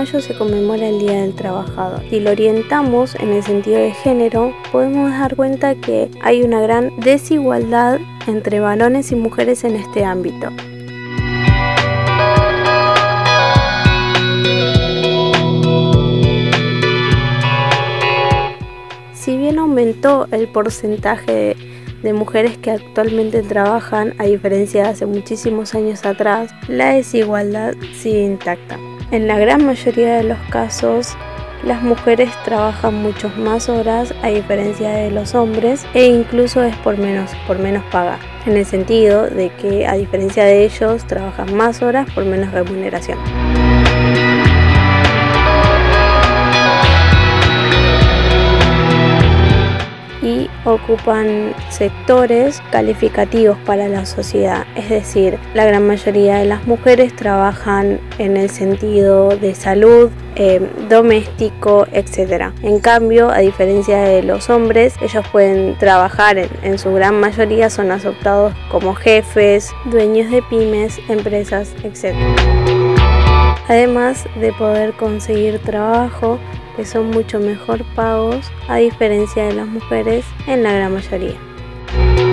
mayo se conmemora el Día del Trabajador. Si lo orientamos en el sentido de género, podemos dar cuenta que hay una gran desigualdad entre varones y mujeres en este ámbito. Si bien aumentó el porcentaje de mujeres que actualmente trabajan, a diferencia de hace muchísimos años atrás, la desigualdad sigue intacta. En la gran mayoría de los casos, las mujeres trabajan muchas más horas a diferencia de los hombres e incluso es por menos paga, en el sentido de que a diferencia de ellos trabajan más horas por menos remuneración. Y ocupan sectores calificativos para la sociedad, es decir, la gran mayoría de las mujeres trabajan en el sentido de salud, doméstico, etc. En cambio, a diferencia de los hombres, ellos pueden trabajar, en su gran mayoría son aceptados como jefes, dueños de pymes, empresas, etc. Además de poder conseguir trabajo que son mucho mejor pagos a diferencia de las mujeres en la gran mayoría.